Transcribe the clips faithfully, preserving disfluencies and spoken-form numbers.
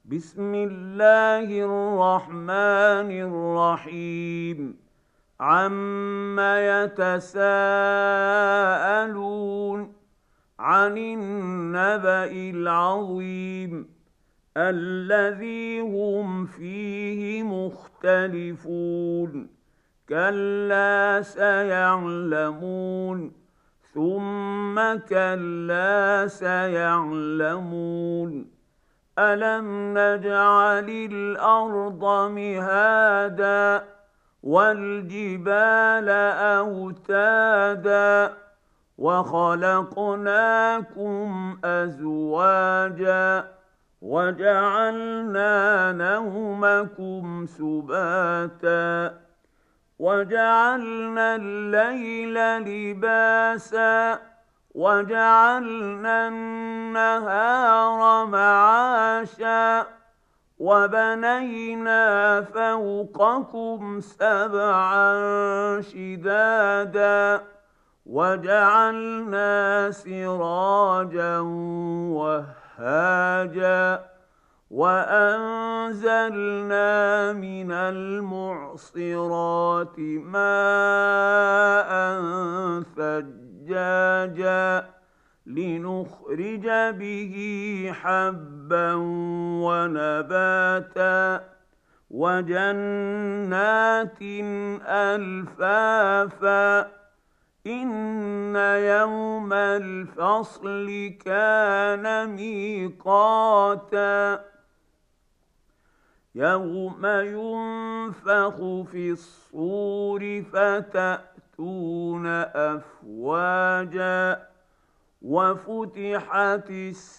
بسم الله الرحمن الرحيم عم يتساءلون عن النبأ العظيم الذي هم فيه مختلفون كلا سيعلمون ثم كلا سيعلمون ألم نجعل الأرض مهادا والجبال أوتادا وخلقناكم أزواجا وجعلنا نومكم سباتا وجعلنا الليل لباسا وجعلنا النهار معاشا وبنينا فوقكم سبعا شدادا وجعلنا سراجا وهاجا وأنزلنا من المعصرات ماء ثجاجا لنخرج به حبا ونباتا وجنات ألفافا إن يوم الفصل كان ميقاتا يوم ينفخ في الصور فتأتون أفواجا وفتحت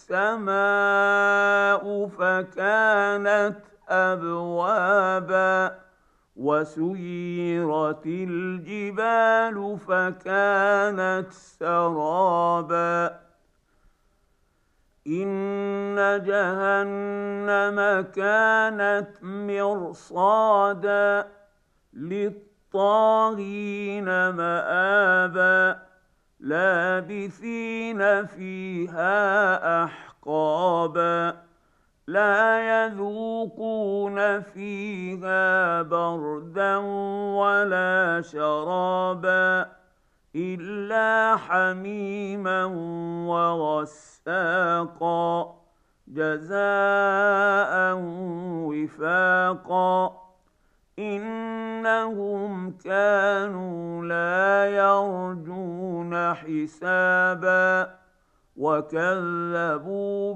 السماء فكانت أبوابا وسيرت الجبال فكانت سرابا إن جهنم كانت مرصادا للطاغين مآبا لابثين فيها أحقابا لا يذوقون فيها بردا ولا شرابا إلا حميما وغساقا جزاء وفاقا إنهم كانوا لا يرجون حسابا وكذبوا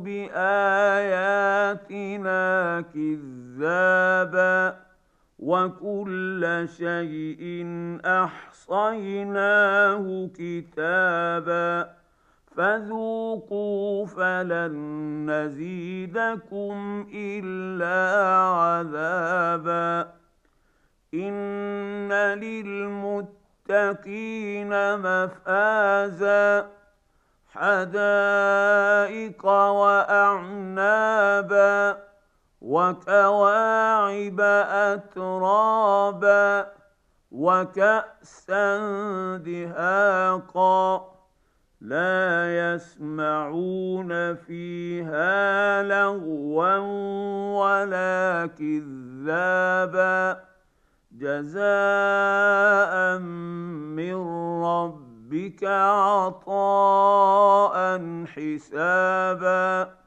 بآياتنا كذابا وكل شيء أحصيناه كتابا فذوقوا فلن نزيدكم إلا عذابا إن للمتقين مفازا حدائق وأعنابا وكواعب أترابا وكأسا دهاقا لا يسمعون فيها لغوا ولا كذابا جزاء من ربك عطاء حسابا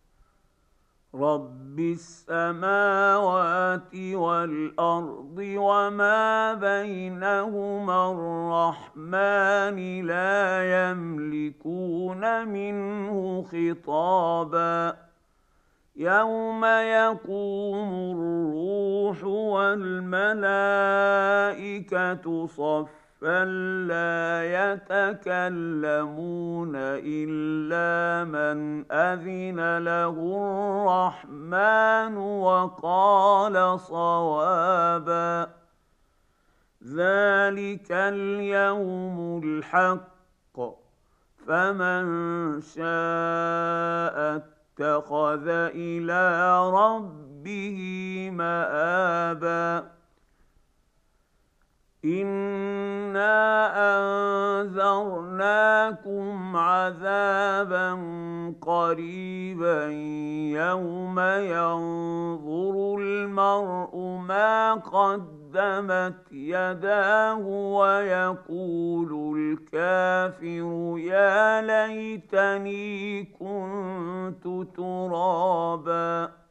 رب السماوات والأرض وما بينهما الرحمن لا يملكون منه خطابا يوم يقوم الروح والملائكة صفا فلا يتكلمون إلا من أذن له الرحمن وقال صوابا ذلك اليوم الحق فمن شاء اتخذ إلى ربه مآبا إنا أنذرناكم عذابا قريبا يوم ينظر المرء ما قدمت يداه ويقول الكافر يا ليتني كنت ترابا.